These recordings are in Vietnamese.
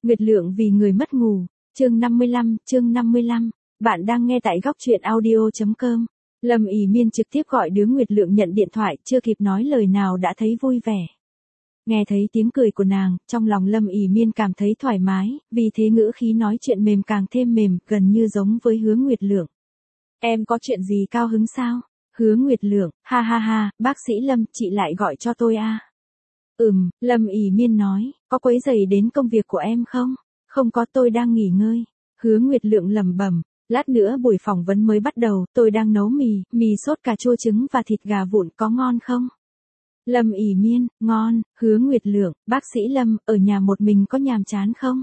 Nguyệt Lượng vì người mất ngủ, chương 55, bạn đang nghe tại góc truyện audio.com. Lâm Ỷ Miên trực tiếp gọi đứa Nguyệt Lượng nhận điện thoại, chưa kịp nói lời nào đã thấy vui vẻ. Nghe thấy tiếng cười của nàng, trong lòng Lâm Ỷ Miên cảm thấy thoải mái, vì thế ngữ khí nói chuyện mềm càng thêm mềm, gần như giống với Hứa Nguyệt Lượng. Em có chuyện gì cao hứng sao? Hứa Nguyệt Lượng, ha ha ha, bác sĩ Lâm, chị lại gọi cho tôi à? Lâm Ỷ Miên nói, có quấy rầy đến công việc của em không? Không có, tôi đang nghỉ ngơi. Hứa Nguyệt Lượng lẩm bẩm, lát nữa buổi phỏng vấn mới bắt đầu, tôi đang nấu mì sốt cà chua trứng và thịt gà vụn, có ngon không? Lâm Ỷ Miên, ngon. Hứa Nguyệt Lượng, bác sĩ Lâm, ở nhà một mình có nhàm chán không?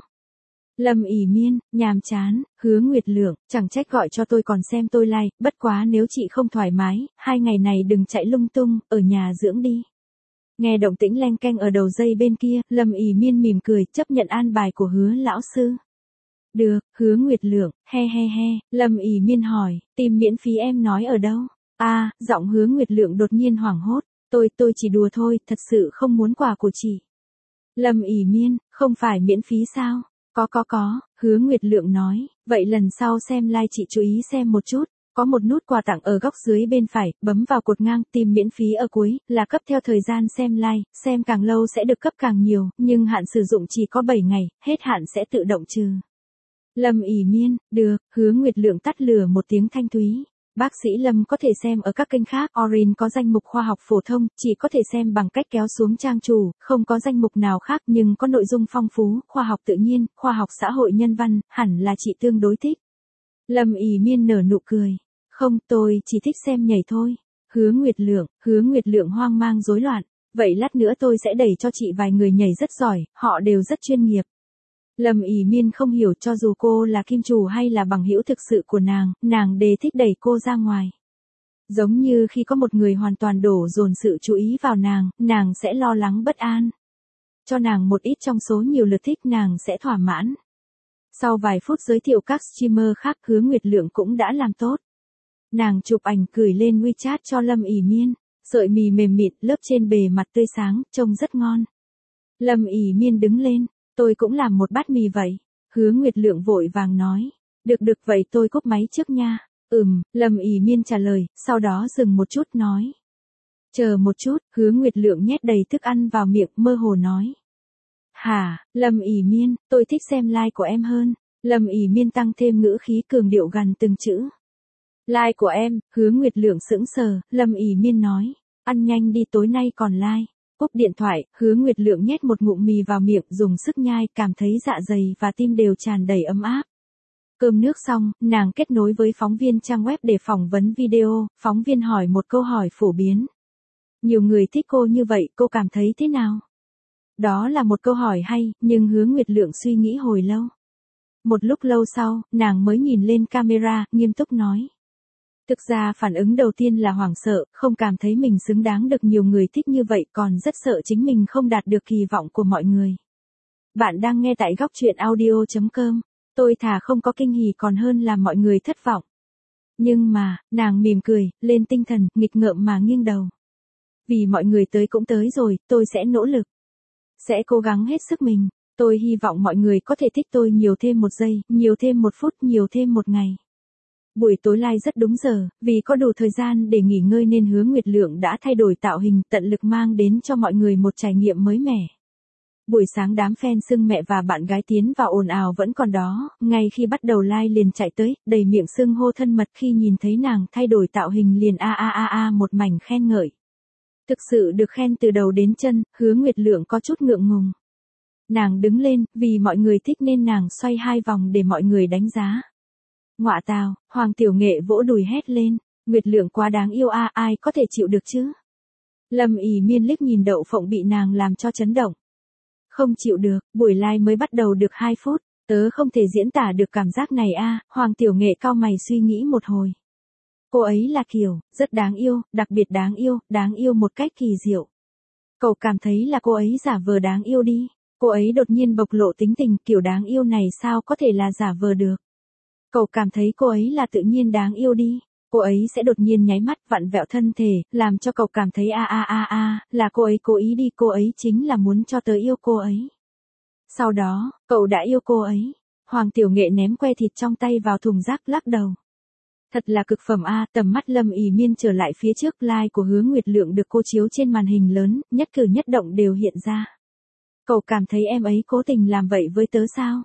Lâm Ỷ Miên, nhàm chán. Hứa Nguyệt Lượng, chẳng trách gọi cho tôi còn xem tôi like, bất quá nếu chị không thoải mái, 2 ngày này đừng chạy lung tung, ở nhà dưỡng đi. Nghe động tĩnh leng keng ở đầu dây bên kia, Lâm Ỷ Miên mỉm cười, chấp nhận an bài của Hứa lão sư. Được. Hứa Nguyệt Lượng, he. Lâm Ỷ Miên hỏi, tìm miễn phí em nói ở đâu? Giọng Hứa Nguyệt Lượng đột nhiên hoảng hốt, tôi chỉ đùa thôi, thật sự không muốn quà của chị. Lâm Ỷ Miên, không phải miễn phí sao? Có. Hứa Nguyệt Lượng nói, vậy lần sau xem like chị chú ý xem một chút. Có một nút quà tặng ở góc dưới bên phải, bấm vào cột ngang, tìm miễn phí ở cuối, là cấp theo thời gian xem like, xem càng lâu sẽ được cấp càng nhiều, nhưng hạn sử dụng chỉ có 7 ngày, hết hạn sẽ tự động trừ. Lâm Ỷ Miên, được. Hứa Nguyệt Lượng tắt lửa một tiếng thanh thúy. Bác sĩ Lâm có thể xem ở các kênh khác, Orin có danh mục khoa học phổ thông, chỉ có thể xem bằng cách kéo xuống trang chủ, không có danh mục nào khác nhưng có nội dung phong phú, khoa học tự nhiên, khoa học xã hội nhân văn, hẳn là chị tương đối thích. Lâm Ỷ Miên nở nụ cười. Không, tôi chỉ thích xem nhảy thôi. Hứa Nguyệt Lượng hoang mang rối loạn. Vậy lát nữa tôi sẽ đẩy cho chị vài người nhảy rất giỏi, họ đều rất chuyên nghiệp. Lâm Ỷ Miên không hiểu, cho dù cô là kim chủ hay là bằng hữu thực sự của nàng đều thích đẩy cô ra ngoài. Giống như khi có một người hoàn toàn đổ dồn sự chú ý vào nàng sẽ lo lắng bất an. Cho nàng một ít trong số nhiều lượt thích, nàng sẽ thỏa mãn. Sau vài phút giới thiệu các streamer khác, Hứa Nguyệt Lượng cũng đã làm tốt. Nàng chụp ảnh gửi lên WeChat cho Lâm Ỷ Miên, sợi mì mềm mịn, lớp trên bề mặt tươi sáng, trông rất ngon. Lâm Ỷ Miên đứng lên, tôi cũng làm một bát mì vậy. Hứa Nguyệt Lượng vội vàng nói, được vậy tôi cúp máy trước nha. Lâm Ỷ Miên trả lời, sau đó dừng một chút nói. Chờ một chút. Hứa Nguyệt Lượng nhét đầy thức ăn vào miệng, mơ hồ nói. Hả? Lâm Ỷ Miên, tôi thích xem like của em hơn. Lâm Ỷ Miên tăng thêm ngữ khí cường điệu gằn từng chữ. Like của em. Hứa Nguyệt Lượng sững sờ, Lâm Ỷ Miên nói, ăn nhanh đi, tối nay còn like. Cúp điện thoại, Hứa Nguyệt Lượng nhét một ngụm mì vào miệng, dùng sức nhai, cảm thấy dạ dày và tim đều tràn đầy ấm áp. Cơm nước xong, nàng kết nối với phóng viên trang web để phỏng vấn video, phóng viên hỏi một câu hỏi phổ biến. Nhiều người thích cô như vậy, cô cảm thấy thế nào? Đó là một câu hỏi hay, nhưng Hứa Nguyệt Lượng suy nghĩ hồi lâu. Một lúc lâu sau, nàng mới nhìn lên camera, nghiêm túc nói. Thực ra phản ứng đầu tiên là hoảng sợ, không cảm thấy mình xứng đáng được nhiều người thích như vậy, còn rất sợ chính mình không đạt được kỳ vọng của mọi người. Bạn đang nghe tại góc truyện audio.com. Tôi thà không có kinh hỉ còn hơn làm mọi người thất vọng. Nhưng mà, nàng mỉm cười, lên tinh thần, nghịch ngợm mà nghiêng đầu. Vì mọi người tới cũng tới rồi, tôi sẽ nỗ lực. Sẽ cố gắng hết sức mình. Tôi hy vọng mọi người có thể thích tôi nhiều thêm 1 giây, nhiều thêm 1 phút, nhiều thêm 1 ngày. Buổi tối live rất đúng giờ, vì có đủ thời gian để nghỉ ngơi nên Hứa Nguyệt Lượng đã thay đổi tạo hình, tận lực mang đến cho mọi người một trải nghiệm mới mẻ. Buổi sáng đám fan xưng mẹ và bạn gái tiến vào ồn ào vẫn còn đó, ngay khi bắt đầu live liền chạy tới, đầy miệng xưng hô thân mật khi nhìn thấy nàng thay đổi tạo hình liền một mảnh khen ngợi. Thực sự được khen từ đầu đến chân, Hứa Nguyệt Lượng có chút ngượng ngùng. Nàng đứng lên, vì mọi người thích nên nàng xoay 2 vòng để mọi người đánh giá. Ngọa tào, Hoàng Tiểu Nghệ vỗ đùi hét lên, Nguyệt Lượng quá đáng yêu ai có thể chịu được chứ? Lâm Ỷ Miên liếc nhìn Đậu Phộng bị nàng làm cho chấn động. Không chịu được, buổi live mới bắt đầu được 2 phút, tớ không thể diễn tả được cảm giác này Hoàng Tiểu Nghệ cau mày suy nghĩ một hồi. Cô ấy là kiểu, rất đáng yêu, đặc biệt đáng yêu một cách kỳ diệu. Cậu cảm thấy là cô ấy giả vờ đáng yêu đi, cô ấy đột nhiên bộc lộ tính tình, kiểu đáng yêu này sao có thể là giả vờ được. Cậu cảm thấy cô ấy là tự nhiên đáng yêu đi, cô ấy sẽ đột nhiên nháy mắt, vặn vẹo thân thể, làm cho cậu cảm thấy là cô ấy cố ý đi, cô ấy chính là muốn cho tớ yêu cô ấy. Sau đó, cậu đã yêu cô ấy. Hoàng Tiểu Nghệ ném que thịt trong tay vào thùng rác lắc đầu. Thật là cực phẩm a, tầm mắt Lâm Ỷ Miên trở lại phía trước, like của Hứa Nguyệt Lượng được cô chiếu trên màn hình lớn, nhất cử nhất động đều hiện ra. Cậu cảm thấy em ấy cố tình làm vậy với tớ sao?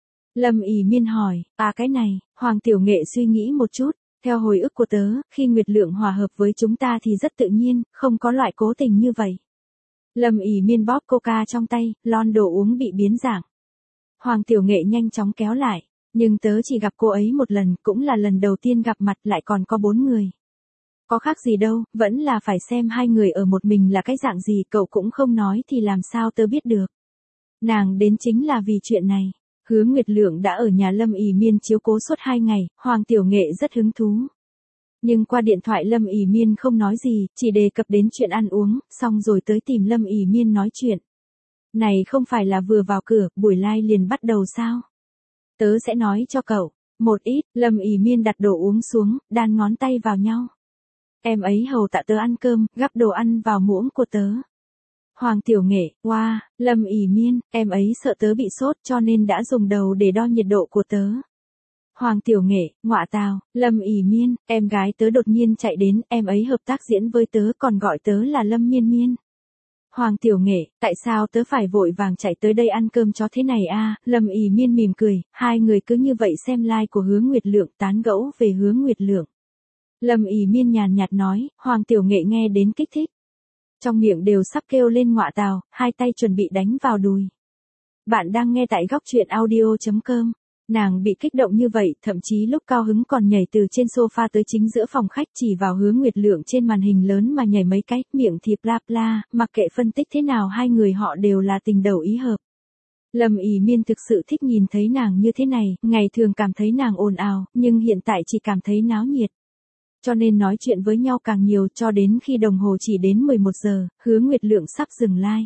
Lâm Ỷ Miên hỏi, cái này, Hoàng Tiểu Nghệ suy nghĩ một chút, theo hồi ức của tớ, khi Nguyệt Lượng hòa hợp với chúng ta thì rất tự nhiên, không có loại cố tình như vậy. Lâm Ỷ Miên bóp coca trong tay, lon đồ uống bị biến dạng. Hoàng Tiểu Nghệ nhanh chóng kéo lại, nhưng tớ chỉ gặp cô ấy một lần, cũng là lần đầu tiên gặp mặt, lại còn có 4 người. Có khác gì đâu, vẫn là phải xem hai người ở một mình là cái dạng gì, cậu cũng không nói thì làm sao tớ biết được. Nàng đến chính là vì chuyện này. Hứa Nguyệt Lượng đã ở nhà Lâm Ỷ Miên chiếu cố suốt 2 ngày, Hoàng Tiểu Nghệ rất hứng thú. Nhưng qua điện thoại Lâm Ỷ Miên không nói gì, chỉ đề cập đến chuyện ăn uống, xong rồi tới tìm Lâm Ỷ Miên nói chuyện. Này không phải là vừa vào cửa, buổi live liền bắt đầu sao? Tớ sẽ nói cho cậu. Một ít, Lâm Ỷ Miên đặt đồ uống xuống, đan ngón tay vào nhau. Em ấy hầu tạ tớ ăn cơm, gắp đồ ăn vào muỗng của tớ. Hoàng Tiểu Nghệ, wow, Lâm Ỷ Miên, em ấy sợ tớ bị sốt cho nên đã dùng đầu để đo nhiệt độ của tớ. Hoàng Tiểu Nghệ, ngọa tào, Lâm Ỷ Miên, em gái tớ đột nhiên chạy đến, em ấy hợp tác diễn với tớ còn gọi tớ là Lâm Miên Miên. Hoàng Tiểu Nghệ, tại sao tớ phải vội vàng chạy tới đây ăn cơm chó thế này a? Lâm Ỷ Miên mỉm cười, hai người cứ như vậy xem like của Hứa Nguyệt Lượng, tán gẫu về Hứa Nguyệt Lượng. Lâm Ỷ Miên nhàn nhạt nói, Hoàng Tiểu Nghệ nghe đến kích thích. Trong miệng đều sắp kêu lên ngọa tào, hai tay chuẩn bị đánh vào đùi. Bạn đang nghe tại góc truyện audio.com. Nàng bị kích động như vậy, thậm chí lúc cao hứng còn nhảy từ trên sofa tới chính giữa phòng khách, chỉ vào Hứa Nguyệt Lượng trên màn hình lớn mà nhảy mấy cái, miệng thì bla bla, mặc kệ phân tích thế nào hai người họ đều là tình đầu ý hợp. Lâm Ỷ Miên thực sự thích nhìn thấy nàng như thế này, ngày thường cảm thấy nàng ồn ào, nhưng hiện tại chỉ cảm thấy náo nhiệt. Cho nên nói chuyện với nhau càng nhiều, cho đến khi đồng hồ chỉ đến 11 giờ, Hứa Nguyệt Lượng sắp dừng like.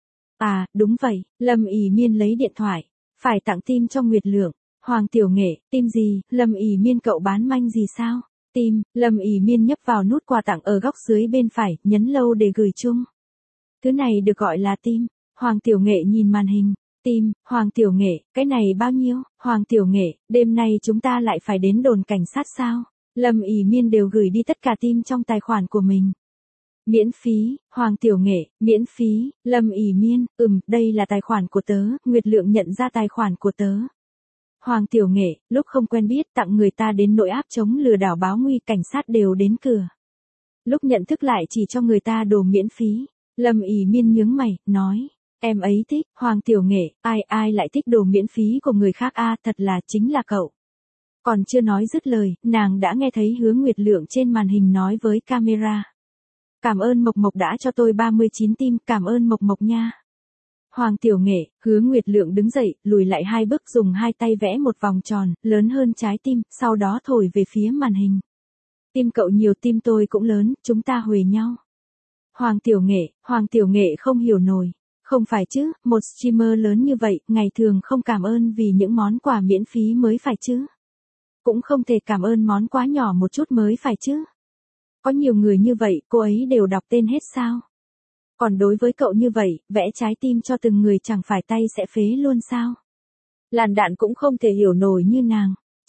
Đúng vậy, Lâm Ỷ Miên lấy điện thoại, phải tặng tim cho Nguyệt Lượng. Hoàng Tiểu Nghệ, tim gì? Lâm Ỷ Miên, cậu bán manh gì sao? Tim. Lâm Ỷ Miên nhấp vào nút quà tặng ở góc dưới bên phải, nhấn lâu để gửi chung. Thứ này được gọi là tim. Hoàng Tiểu Nghệ nhìn màn hình. Tim. Hoàng Tiểu Nghệ, cái này bao nhiêu? Hoàng Tiểu Nghệ, đêm nay chúng ta lại phải đến đồn cảnh sát sao? Lâm Ỷ Miên đều gửi đi tất cả tim trong tài khoản của mình. Miễn phí. Hoàng Tiểu Nghệ, miễn phí. Lâm Ỷ Miên, đây là tài khoản của tớ. Nguyệt Lượng nhận ra tài khoản của tớ. Hoàng Tiểu Nghệ, lúc không quen biết tặng người ta đến nỗi áp chống lừa đảo báo nguy, cảnh sát đều đến cửa. Lúc nhận thức lại chỉ cho người ta đồ miễn phí. Lâm Ỷ Miên nhướng mày, nói, em ấy thích. Hoàng Tiểu Nghệ, ai lại thích đồ miễn phí của người khác a? Thật là chính là cậu. Còn chưa nói dứt lời, nàng đã nghe thấy Hứa Nguyệt Lượng trên màn hình nói với camera. Cảm ơn Mộc Mộc đã cho tôi 39 tim, cảm ơn Mộc Mộc nha. Hoàng Tiểu Nghệ, Hứa Nguyệt Lượng đứng dậy, lùi lại 2 bước, dùng 2 tay vẽ một vòng tròn, lớn hơn trái tim, sau đó thổi về phía màn hình. Tim cậu nhiều, tim tôi cũng lớn, chúng ta huề nhau. Hoàng Tiểu Nghệ không hiểu nổi. Không phải chứ, một streamer lớn như vậy, ngày thường không cảm ơn vì những món quà miễn phí mới phải chứ. Cũng không thể cảm ơn món quà nhỏ một chút mới phải chứ. Có nhiều người như vậy, cô ấy đều đọc tên hết sao? Còn đối với cậu như vậy, vẽ trái tim cho từng người chẳng phải tay sẽ phế luôn sao? Làn đạn cũng không thể hiểu nổi như nàng.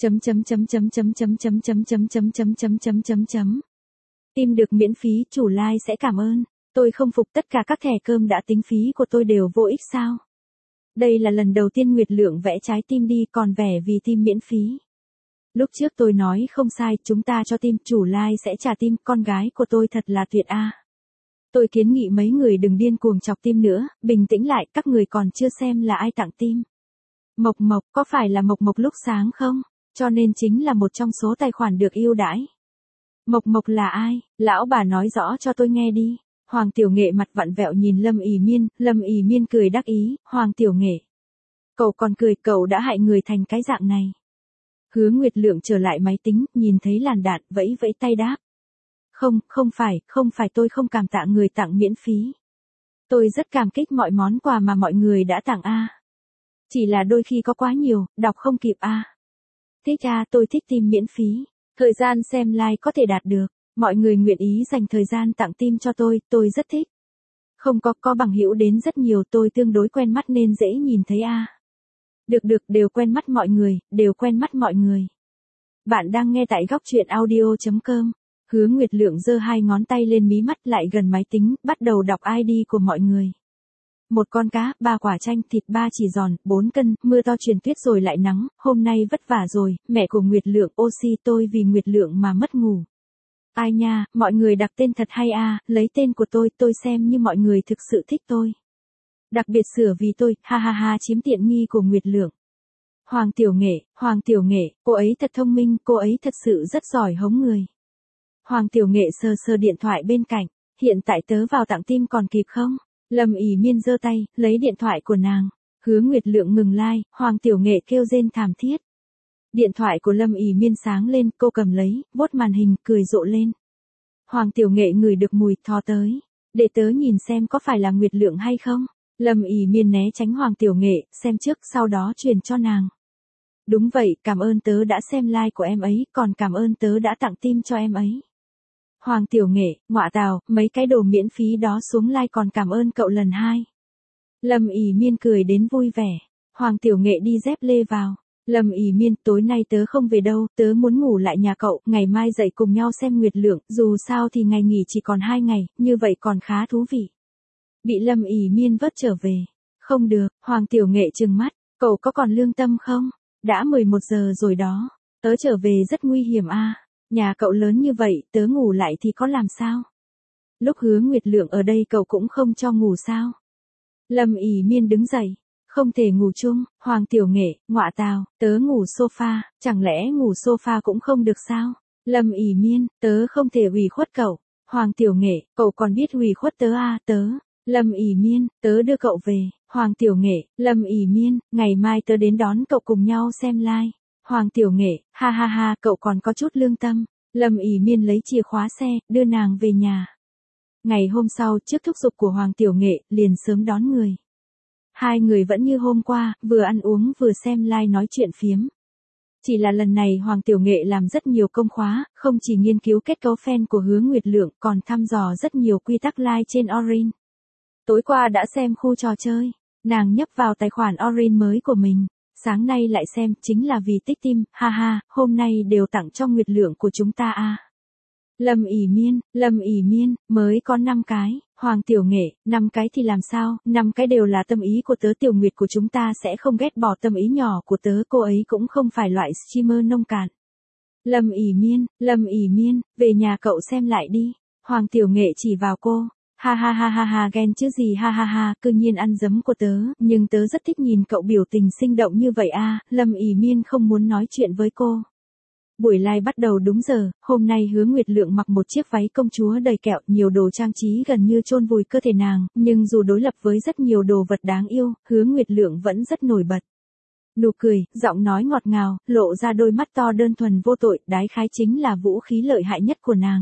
Tim được miễn phí, chủ like sẽ cảm ơn. Tôi không phục, tất cả các thẻ cơm đã tính phí của tôi đều vô ích sao? Đây là lần đầu tiên Nguyệt Lượng vẽ trái tim đi, còn vẽ vì tim miễn phí. Lúc trước tôi nói không sai, chúng ta cho tim, chủ like sẽ trả tim, con gái của tôi thật là tuyệt a. Tôi kiến nghị mấy người đừng điên cuồng chọc tim nữa, bình tĩnh lại, các người còn chưa xem là ai tặng tim. Mộc Mộc, có phải là Mộc Mộc lúc sáng không? Cho nên chính là một trong số tài khoản được ưu đãi. Mộc Mộc là ai? Lão bà nói rõ cho tôi nghe đi. Hoàng Tiểu Nghệ mặt vặn vẹo nhìn Lâm Ỷ Miên cười đắc ý, Hoàng Tiểu Nghệ. Cậu còn cười, cậu đã hại người thành cái dạng này. Hứa Nguyệt Lượng trở lại máy tính, nhìn thấy làn đạn, vẫy vẫy tay đáp. Không phải tôi không cảm tạ người tặng miễn phí. Tôi rất cảm kích mọi món quà mà mọi người đã tặng a. Chỉ là đôi khi có quá nhiều, đọc không kịp a. Thích a, tôi thích tim miễn phí. Thời gian xem like có thể đạt được. Mọi người nguyện ý dành thời gian tặng tim cho tôi rất thích. Không có bằng hữu đến rất nhiều, tôi tương đối quen mắt nên dễ nhìn thấy a. Được, đều quen mắt mọi người, đều quen mắt mọi người. Bạn đang nghe tại góc chuyện audio.com. Hứa Nguyệt Lượng giơ hai ngón tay lên mí mắt lại gần máy tính, bắt đầu đọc ID của mọi người. Một con cá, 3 quả chanh, thịt 3 chỉ giòn, 4 cân, mưa to truyền tuyết rồi lại nắng, hôm nay vất vả rồi, mẹ của Nguyệt Lượng, oxy tôi vì Nguyệt Lượng mà mất ngủ. Ai nha, mọi người đặt tên thật hay a, lấy tên của tôi xem như mọi người thực sự thích tôi. Đặc biệt sửa vì tôi, ha ha ha, chiếm tiện nghi của Nguyệt Lượng. Hoàng Tiểu Nghệ, cô ấy thật thông minh, cô ấy thật sự rất giỏi hống người. Hoàng Tiểu Nghệ sờ điện thoại bên cạnh, hiện tại tớ vào tặng tim còn kịp không? Lâm ỉ miên giơ tay, lấy điện thoại của nàng. Hứa Nguyệt Lượng ngừng like, Hoàng Tiểu Nghệ kêu rên thảm thiết. Điện thoại của Lâm ỉ miên sáng lên, cô cầm lấy, vuốt màn hình, cười rộ lên. Hoàng Tiểu Nghệ ngửi được mùi, thò tới. Để tớ nhìn xem có phải là Nguyệt Lượng hay không? Lâm ỉ miên né tránh Hoàng Tiểu Nghệ, xem trước sau đó truyền cho nàng. Đúng vậy, cảm ơn tớ đã xem like của em ấy, còn cảm ơn tớ đã tặng tim cho em ấy. Hoàng Tiểu Nghệ, ngọa tào, mấy cái đồ miễn phí đó xuống like còn cảm ơn cậu lần 2. Lâm ỉ miên cười đến vui vẻ. Hoàng Tiểu Nghệ đi dép lê vào. Lâm ỉ miên, tối nay tớ không về đâu, tớ muốn ngủ lại nhà cậu, ngày mai dậy cùng nhau xem Nguyệt Lượng, dù sao thì ngày nghỉ chỉ còn 2 ngày, như vậy còn khá thú vị. Bị Lâm ỉ miên vớt trở về. Không được, Hoàng Tiểu Nghệ trừng mắt, cậu có còn lương tâm không? Đã 11 giờ rồi đó, tớ trở về rất nguy hiểm a. Nhà cậu lớn như vậy, tớ ngủ lại thì có làm sao? Lúc Hứa Nguyệt Lượng ở đây cậu cũng không cho ngủ sao? Lâm ỉ miên đứng dậy, không thể ngủ chung, Hoàng Tiểu Nghệ, ngọa tào, tớ ngủ sofa, chẳng lẽ ngủ sofa cũng không được sao? Lâm ỉ miên, tớ không thể ủy khuất cậu. Hoàng Tiểu Nghệ, cậu còn biết ủy khuất tớ à, tớ. Lâm ỉ miên, tớ đưa cậu về. Hoàng Tiểu Nghệ, Lâm ỉ miên, ngày mai tớ đến đón cậu cùng nhau xem live. Hoàng Tiểu Nghệ, ha ha ha, cậu còn có chút lương tâm. Lâm ỉ miên lấy chìa khóa xe, đưa nàng về nhà. Ngày hôm sau, trước thúc giục của Hoàng Tiểu Nghệ, liền sớm đón người. Hai người vẫn như hôm qua, vừa ăn uống vừa xem live nói chuyện phiếm. Chỉ là lần này Hoàng Tiểu Nghệ làm rất nhiều công khóa, không chỉ nghiên cứu kết cấu fan của Hứa Nguyệt Lượng, còn thăm dò rất nhiều quy tắc live trên Orin. Tối qua đã xem khu trò chơi, nàng nhấp vào tài khoản Orin mới của mình. Sáng nay lại xem, chính là vì tích tim, ha ha, hôm nay đều tặng cho Nguyệt Lượng của chúng ta a. Lâm ỉ miên, mới có 5 cái, Hoàng Tiểu Nghệ, 5 cái thì làm sao, 5 cái đều là tâm ý của tớ, Tiểu Nguyệt của chúng ta sẽ không ghét bỏ tâm ý nhỏ của tớ, cô ấy cũng không phải loại streamer nông cạn. Lâm ỉ miên, về nhà cậu xem lại đi, Hoàng Tiểu Nghệ chỉ vào cô. Ha ha ha ha ha, ghen chứ gì, ha ha ha, cư nhiên ăn dấm của tớ, nhưng tớ rất thích nhìn cậu biểu tình sinh động như vậy a. Lâm ỉ miên không muốn nói chuyện với cô. Buổi live bắt đầu đúng giờ, hôm nay Hứa Nguyệt Lượng mặc một chiếc váy công chúa đầy kẹo, nhiều đồ trang trí gần như chôn vùi cơ thể nàng, nhưng dù đối lập với rất nhiều đồ vật đáng yêu, Hứa Nguyệt Lượng vẫn rất nổi bật. Nụ cười, giọng nói ngọt ngào, lộ ra đôi mắt to đơn thuần vô tội, đái khái chính là vũ khí lợi hại nhất của nàng.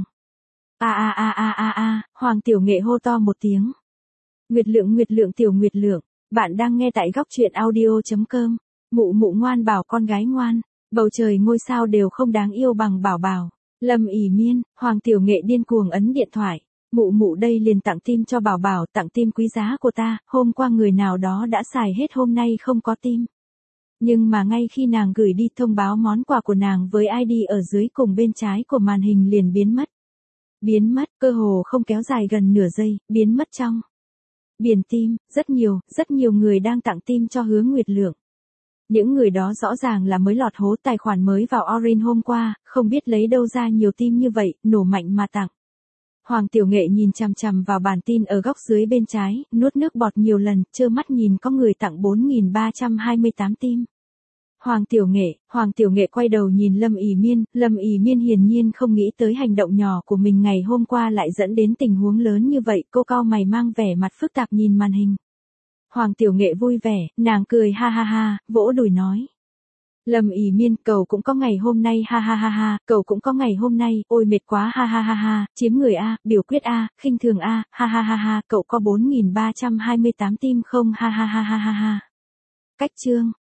Hoàng Tiểu Nghệ hô to một tiếng. Nguyệt Lượng, Tiểu Nguyệt Lượng, bạn đang nghe tại góc chuyện audio.com. Mụ ngoan bảo con gái ngoan, bầu trời ngôi sao đều không đáng yêu bằng bảo bảo. Lâm ỉ miên, Hoàng Tiểu Nghệ điên cuồng ấn điện thoại. Mụ đây liền tặng tim cho bảo bảo, tặng tim quý giá của ta, hôm qua người nào đó đã xài hết, hôm nay không có tim. Nhưng mà ngay khi nàng gửi đi thông báo món quà của nàng với ID ở dưới cùng bên trái của màn hình liền biến mất, cơ hồ không kéo dài gần nửa giây, biến mất trong biển tim, rất nhiều người đang tặng tim cho Hứa Nguyệt Lượng. Những người đó rõ ràng là mới lọt hố tài khoản mới vào Orin hôm qua, không biết lấy đâu ra nhiều tim như vậy, nổ mạnh mà tặng. Hoàng Tiểu Nghệ nhìn chằm chằm vào bản tin ở góc dưới bên trái, nuốt nước bọt nhiều lần, trơ mắt nhìn có người tặng 4.328 tim. Hoàng Tiểu Nghệ quay đầu nhìn Lâm ỉ miên hiển nhiên không nghĩ tới hành động nhỏ của mình ngày hôm qua lại dẫn đến tình huống lớn như vậy, cô cau mày mang vẻ mặt phức tạp nhìn màn hình. Hoàng Tiểu Nghệ vui vẻ, nàng cười ha ha ha, vỗ đùi nói. Lâm ỉ miên, cậu cũng có ngày hôm nay, ha ha ha ha, cậu cũng có ngày hôm nay, ôi mệt quá, ha ha ha ha, chiếm người a, biểu quyết a, khinh thường a, ha ha ha ha, cậu có 4.328 tim không, ha ha ha ha ha ha. Cách chương